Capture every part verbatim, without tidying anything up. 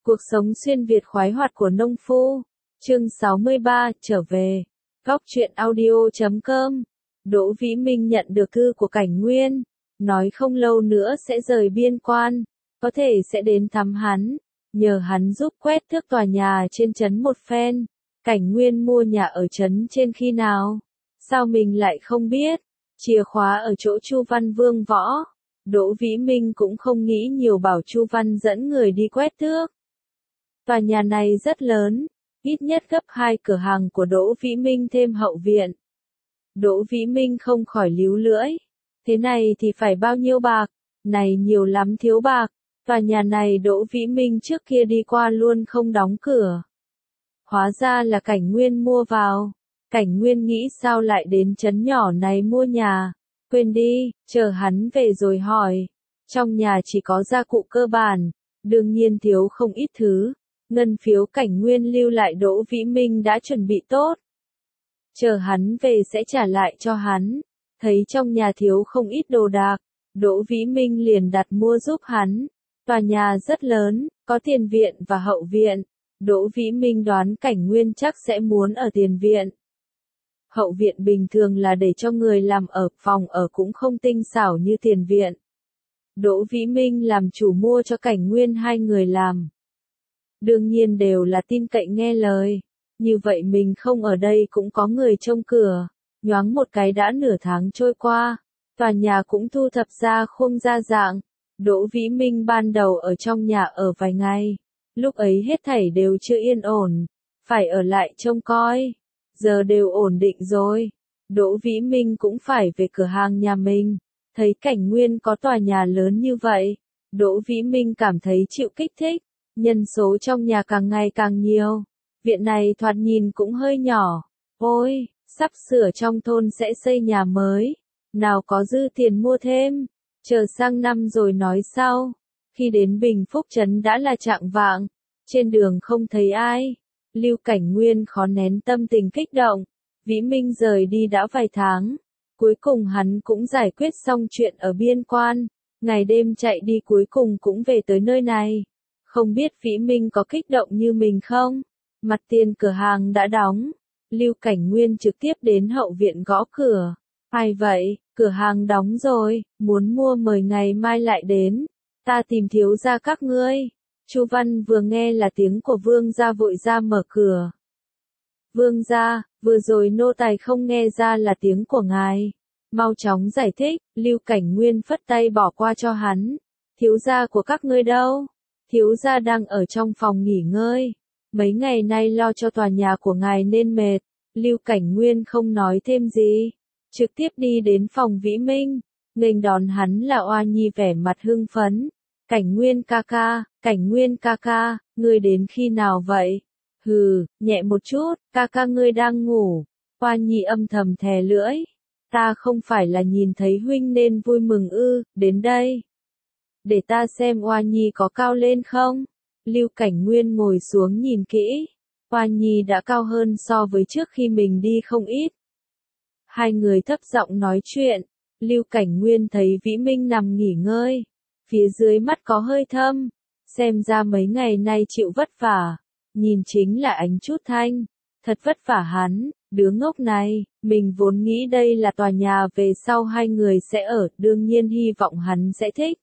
Cuộc sống xuyên Việt khoái hoạt của nông phu. Chương sáu mươi ba, trở về. Góc truyện audio chấm com. Đỗ Vĩ Minh nhận được thư của Cảnh Nguyên, nói không lâu nữa sẽ rời biên quan, có thể sẽ đến thăm hắn, nhờ hắn giúp quét thước tòa nhà trên trấn một phen. Cảnh Nguyên mua nhà ở trấn trên khi nào? Sao mình lại không biết? Chìa khóa ở chỗ Chu Văn Vương Võ. Đỗ Vĩ Minh cũng không nghĩ nhiều, bảo Chu Văn dẫn người đi quét thước. Tòa nhà này rất lớn, ít nhất gấp hai cửa hàng của Đỗ Vĩ Minh thêm hậu viện. Đỗ Vĩ Minh không khỏi líu lưỡi. Thế này thì phải bao nhiêu bạc? Này nhiều lắm thiếu bạc. Tòa nhà này Đỗ Vĩ Minh trước kia đi qua luôn không đóng cửa. Hóa ra là Cảnh Nguyên mua vào. Cảnh Nguyên nghĩ sao lại đến trấn nhỏ này mua nhà. Quên đi, chờ hắn về rồi hỏi. Trong nhà chỉ có gia cụ cơ bản, đương nhiên thiếu không ít thứ. Ngân phiếu Cảnh Nguyên lưu lại Đỗ Vĩ Minh đã chuẩn bị tốt. Chờ hắn về sẽ trả lại cho hắn. Thấy trong nhà thiếu không ít đồ đạc, Đỗ Vĩ Minh liền đặt mua giúp hắn. Tòa nhà rất lớn, có tiền viện và hậu viện. Đỗ Vĩ Minh đoán Cảnh Nguyên chắc sẽ muốn ở tiền viện. Hậu viện bình thường là để cho người làm ở, phòng ở cũng không tinh xảo như tiền viện. Đỗ Vĩ Minh làm chủ mua cho Cảnh Nguyên hai người làm. Đương nhiên đều là tin cậy nghe lời. Như vậy mình không ở đây cũng có người trông cửa. Nhoáng một cái đã nửa tháng trôi qua. Tòa nhà cũng thu thập ra khung ra dạng. Đỗ Vĩ Minh ban đầu ở trong nhà ở vài ngày. Lúc ấy hết thảy đều chưa yên ổn. Phải ở lại trông coi. Giờ đều ổn định rồi. Đỗ Vĩ Minh cũng phải về cửa hàng nhà mình. Thấy Cảnh Nguyên có tòa nhà lớn như vậy. Đỗ Vĩ Minh cảm thấy chịu kích thích. Nhân số trong nhà càng ngày càng nhiều. Viện này thoạt nhìn cũng hơi nhỏ. Ôi, sắp sửa trong thôn sẽ xây nhà mới. Nào có dư tiền mua thêm. Chờ sang năm rồi nói sau. Khi đến Bình Phúc trấn đã là chạng vạng. Trên đường không thấy ai. Lưu Cảnh Nguyên khó nén tâm tình kích động. Vĩ Minh rời đi đã vài tháng. Cuối cùng hắn cũng giải quyết xong chuyện ở biên quan. Ngày đêm chạy đi cuối cùng cũng về tới nơi này. Không biết Vĩ Minh có kích động như mình không? Mặt tiền cửa hàng đã đóng. Lưu Cảnh Nguyên trực tiếp đến hậu viện gõ cửa. Ai vậy? Cửa hàng đóng rồi, muốn mua mời ngày mai lại đến. Ta tìm thiếu gia các ngươi. Chu Văn vừa nghe là tiếng của Vương gia vội ra mở cửa. Vương gia, vừa rồi nô tài không nghe ra là tiếng của ngài. Mau chóng giải thích. Lưu Cảnh Nguyên phất tay bỏ qua cho hắn. Thiếu gia của các ngươi đâu? Thiếu gia đang ở trong phòng nghỉ ngơi. Mấy ngày nay lo cho tòa nhà của ngài nên mệt. Lưu Cảnh Nguyên không nói thêm gì. Trực tiếp đi đến phòng Vĩ Minh. Nghênh đón hắn là Oa Nhi vẻ mặt hưng phấn. Cảnh Nguyên ca ca, Cảnh Nguyên ca ca, ngươi đến khi nào vậy? Hừ, nhẹ một chút, ca ca ngươi đang ngủ. Oa Nhi âm thầm thè lưỡi. Ta không phải là nhìn thấy huynh nên vui mừng ư, đến đây. Để ta xem Oa Nhi có cao lên không? Lưu Cảnh Nguyên ngồi xuống nhìn kỹ. Oa Nhi đã cao hơn so với trước khi mình đi không ít. Hai người thấp giọng nói chuyện. Lưu Cảnh Nguyên thấy Vĩ Minh nằm nghỉ ngơi. Phía dưới mắt có hơi thâm. Xem ra mấy ngày nay chịu vất vả. Nhìn chính là Ánh Chút Thanh. Thật vất vả hắn, đứa ngốc này. Mình vốn nghĩ đây là tòa nhà về sau hai người sẽ ở. Đương nhiên hy vọng hắn sẽ thích.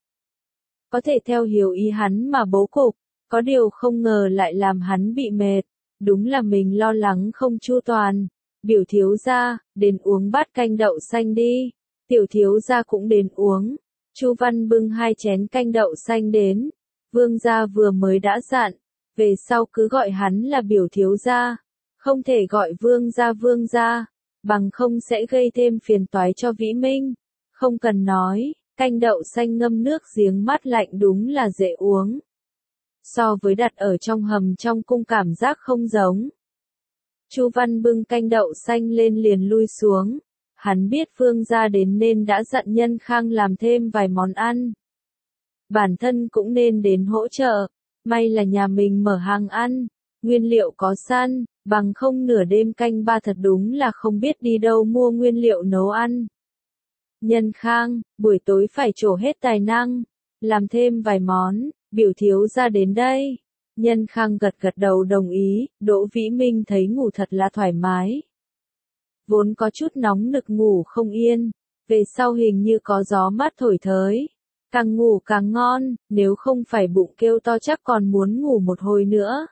Có thể theo hiểu ý hắn mà bố cục. Có điều không ngờ lại làm hắn bị mệt. Đúng là mình lo lắng không chu toàn. Biểu thiếu gia, đến uống bát canh đậu xanh đi. Tiểu thiếu gia cũng đến uống. Chu Văn bưng hai chén canh đậu xanh đến. Vương gia vừa mới đã dặn. Về sau cứ gọi hắn là biểu thiếu gia. Không thể gọi vương gia vương gia. Bằng không sẽ gây thêm phiền toái cho Vĩ Minh. Không cần nói. Canh đậu xanh ngâm nước giếng mát lạnh đúng là dễ uống. So với đặt ở trong hầm trong cung cảm giác không giống. Chu Văn bưng canh đậu xanh lên liền lui xuống. Hắn biết Vương gia đến nên đã dặn Nhân Khang làm thêm vài món ăn. Bản thân cũng nên đến hỗ trợ. May là nhà mình mở hàng ăn. Nguyên liệu có sẵn, bằng không nửa đêm canh ba thật đúng là không biết đi đâu mua nguyên liệu nấu ăn. Nhân Khang, buổi tối phải trổ hết tài năng, làm thêm vài món, biểu thiếu gia đến đây. Nhân Khang gật gật đầu đồng ý, Đỗ Vĩ Minh thấy ngủ thật là thoải mái. Vốn có chút nóng nực ngủ không yên, về sau hình như có gió mát thổi thới. Càng ngủ càng ngon, nếu không phải bụng kêu to chắc còn muốn ngủ một hồi nữa.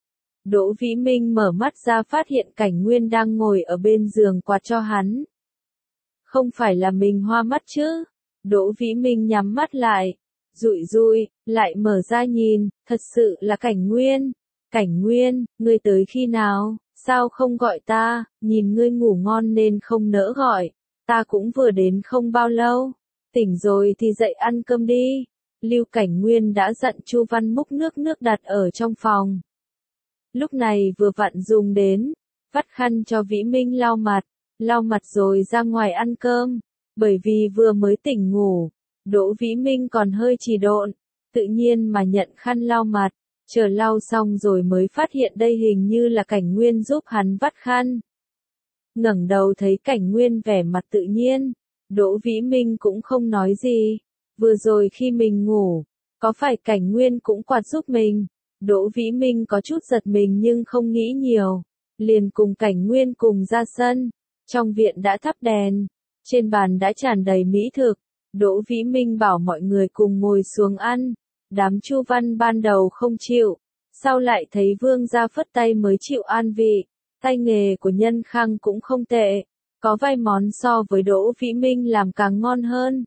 Đỗ Vĩ Minh mở mắt ra phát hiện Cảnh Nguyên đang ngồi ở bên giường quạt cho hắn. Không phải là mình hoa mắt chứ? Đỗ Vĩ Minh nhắm mắt lại, rụi rụi, lại mở ra nhìn, thật sự là Cảnh Nguyên. Cảnh Nguyên, ngươi tới khi nào, sao không gọi ta, nhìn ngươi ngủ ngon nên không nỡ gọi, ta cũng vừa đến không bao lâu, tỉnh rồi thì dậy ăn cơm đi. Lưu Cảnh Nguyên đã dặn Chu Văn múc nước nước đặt ở trong phòng. Lúc này vừa vặn dùng đến, vắt khăn cho Vĩ Minh lau mặt, lau mặt rồi ra ngoài ăn cơm, bởi vì vừa mới tỉnh ngủ, Đỗ Vĩ Minh còn hơi trì độn, tự nhiên mà nhận khăn lau mặt, chờ lau xong rồi mới phát hiện đây hình như là Cảnh Nguyên giúp hắn vắt khăn. Ngẩng đầu thấy Cảnh Nguyên vẻ mặt tự nhiên, Đỗ Vĩ Minh cũng không nói gì, vừa rồi khi mình ngủ, có phải Cảnh Nguyên cũng quạt giúp mình? Đỗ Vĩ Minh có chút giật mình nhưng không nghĩ nhiều, liền cùng Cảnh Nguyên cùng ra sân, trong viện đã thắp đèn, trên bàn đã tràn đầy mỹ thực, Đỗ Vĩ Minh bảo mọi người cùng ngồi xuống ăn, đám Chu Văn ban đầu không chịu, sau lại thấy Vương gia phất tay mới chịu an vị, tay nghề của Nhân Khang cũng không tệ, có vài món so với Đỗ Vĩ Minh làm càng ngon hơn.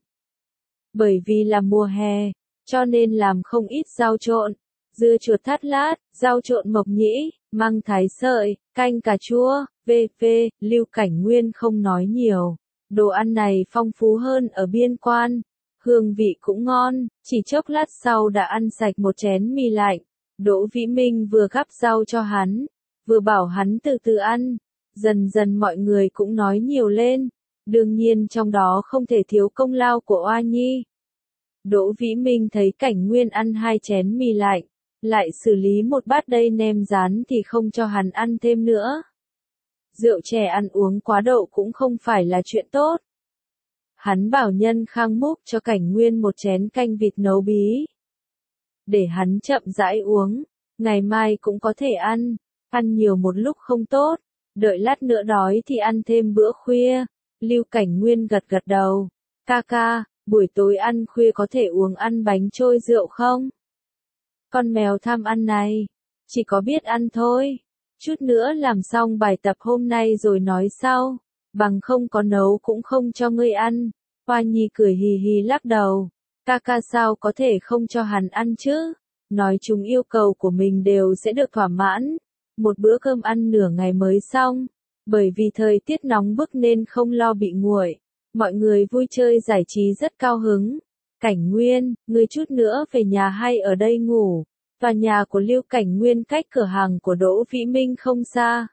Bởi vì là mùa hè, cho nên làm không ít rau trộn, dưa chuột thắt lát, rau trộn mộc nhĩ, măng thái sợi, canh cà chua, vê vê, Lưu Cảnh Nguyên không nói nhiều. Đồ ăn này phong phú hơn ở biên quan, hương vị cũng ngon, chỉ chốc lát sau đã ăn sạch một chén mì lạnh. Đỗ Vĩ Minh vừa gắp rau cho hắn, vừa bảo hắn từ từ ăn, dần dần mọi người cũng nói nhiều lên, đương nhiên trong đó không thể thiếu công lao của Oa Nhi. Đỗ Vĩ Minh thấy Cảnh Nguyên ăn hai chén mì lạnh, lại xử lý một bát đầy nem rán thì không cho hắn ăn thêm nữa. Rượu chè ăn uống quá độ cũng không phải là chuyện tốt. Hắn bảo Nhân Khang múc cho Cảnh Nguyên một chén canh vịt nấu bí. Để hắn chậm rãi uống, ngày mai cũng có thể ăn, ăn nhiều một lúc không tốt, đợi lát nữa đói thì ăn thêm bữa khuya. Lưu Cảnh Nguyên gật gật đầu, ca ca, buổi tối ăn khuya có thể uống ăn bánh trôi rượu không? Con mèo tham ăn này, chỉ có biết ăn thôi. Chút nữa làm xong bài tập hôm nay rồi nói sau, bằng không có nấu cũng không cho ngươi ăn. Hoa Nhi cười hì hì lắc đầu, ca ca sao có thể không cho hắn ăn chứ, nói chung yêu cầu của mình đều sẽ được thỏa mãn. Một bữa cơm ăn nửa ngày mới xong, bởi vì thời tiết nóng bức nên không lo bị nguội, mọi người vui chơi giải trí rất cao hứng. Cảnh Nguyên, ngươi chút nữa về nhà hay ở đây ngủ? Tòa nhà của Lưu Cảnh Nguyên cách cửa hàng của Đỗ Vĩ Minh không xa.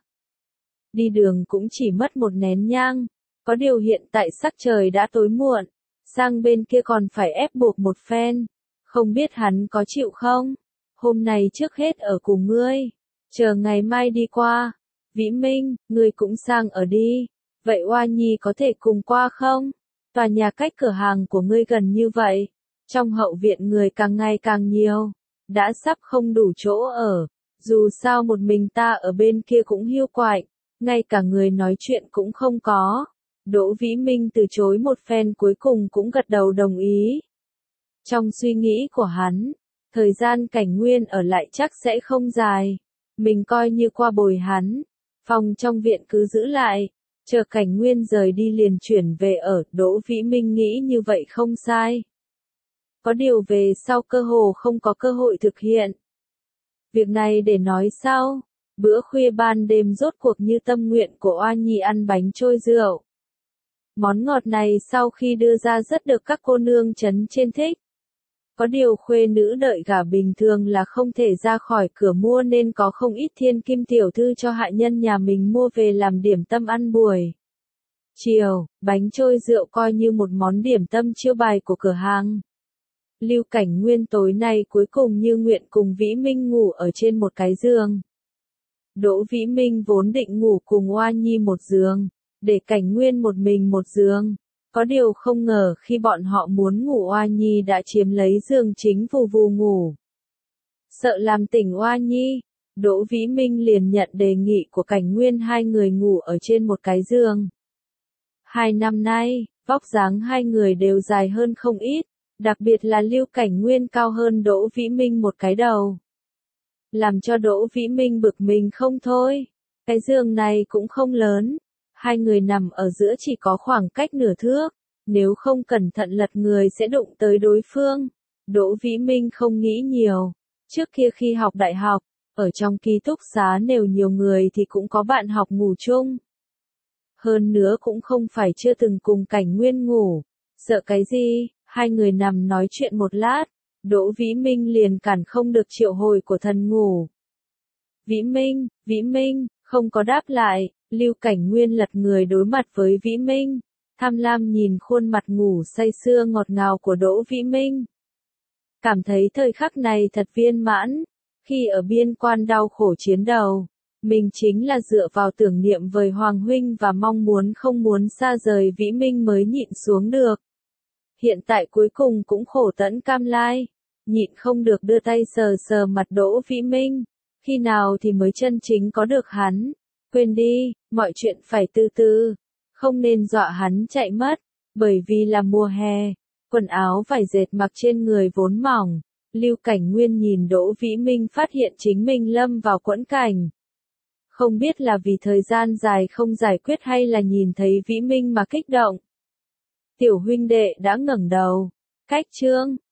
Đi đường cũng chỉ mất một nén nhang, có điều hiện tại sắc trời đã tối muộn, sang bên kia còn phải ép buộc một phen, không biết hắn có chịu không? Hôm nay trước hết ở cùng ngươi, chờ ngày mai đi qua. Vĩ Minh, ngươi cũng sang ở đi, vậy Oa Nhi có thể cùng qua không? Tòa nhà cách cửa hàng của ngươi gần như vậy, trong hậu viện người càng ngày càng nhiều, đã sắp không đủ chỗ ở, dù sao một mình ta ở bên kia cũng hiu quạnh, ngay cả người nói chuyện cũng không có. Đỗ Vĩ Minh từ chối một phen cuối cùng cũng gật đầu đồng ý. Trong suy nghĩ của hắn, thời gian Cảnh Nguyên ở lại chắc sẽ không dài, mình coi như qua bồi hắn, phòng trong viện cứ giữ lại, chờ Cảnh Nguyên rời đi liền chuyển về ở. Đỗ Vĩ Minh nghĩ như vậy không sai. Có điều về sau cơ hồ không có cơ hội thực hiện. Việc này để nói sau, bữa khuya ban đêm rốt cuộc như tâm nguyện của Oa Nhi ăn bánh trôi rượu. Món ngọt này sau khi đưa ra rất được các cô nương trấn trên thích. Có điều khuê nữ đợi gả bình thường là không thể ra khỏi cửa mua nên có không ít thiên kim tiểu thư cho hạ nhân nhà mình mua về làm điểm tâm ăn buổi chiều. Bánh trôi rượu coi như một món điểm tâm chiêu bài của cửa hàng. Lưu Cảnh Nguyên tối nay cuối cùng như nguyện cùng Vĩ Minh ngủ ở trên một cái giường. Đỗ Vĩ Minh vốn định ngủ cùng Oa Nhi một giường, để Cảnh Nguyên một mình một giường. Có điều không ngờ khi bọn họ muốn ngủ Oa Nhi đã chiếm lấy giường chính vù vù ngủ. Sợ làm tỉnh Oa Nhi, Đỗ Vĩ Minh liền nhận đề nghị của Cảnh Nguyên hai người ngủ ở trên một cái giường. Hai năm nay, vóc dáng hai người đều dài hơn không ít, đặc biệt là Lưu Cảnh Nguyên cao hơn Đỗ Vĩ Minh một cái đầu. Làm cho Đỗ Vĩ Minh bực mình không thôi. Cái giường này cũng không lớn, hai người nằm ở giữa chỉ có khoảng cách nửa thước, nếu không cẩn thận lật người sẽ đụng tới đối phương. Đỗ Vĩ Minh không nghĩ nhiều, trước kia khi học đại học, ở trong ký túc xá nếu nhiều người thì cũng có bạn học ngủ chung. Hơn nữa cũng không phải chưa từng cùng Cảnh Nguyên ngủ, sợ cái gì, hai người nằm nói chuyện một lát, Đỗ Vĩ Minh liền cản không được triệu hồi của thần ngủ. Vĩ Minh, Vĩ Minh, không có đáp lại, Lưu Cảnh Nguyên lật người đối mặt với Vĩ Minh, tham lam nhìn khuôn mặt ngủ say sưa ngọt ngào của Đỗ Vĩ Minh. Cảm thấy thời khắc này thật viên mãn, khi ở biên quan đau khổ chiến đầu, mình chính là dựa vào tưởng niệm với Hoàng Huynh và mong muốn không muốn xa rời Vĩ Minh mới nhịn xuống được. Hiện tại cuối cùng cũng khổ tẫn cam lai, nhịn không được đưa tay sờ sờ mặt Đỗ Vĩ Minh, khi nào thì mới chân chính có được hắn. Quên đi, mọi chuyện phải từ từ, không nên dọa hắn chạy mất, bởi vì là mùa hè, quần áo vải dệt mặc trên người vốn mỏng. Lưu Cảnh Nguyên nhìn Đỗ Vĩ Minh phát hiện chính mình lâm vào quẫn cảnh. Không biết là vì thời gian dài không giải quyết hay là nhìn thấy Vĩ Minh mà kích động. Tiểu huynh đệ đã ngẩng đầu. Cách chương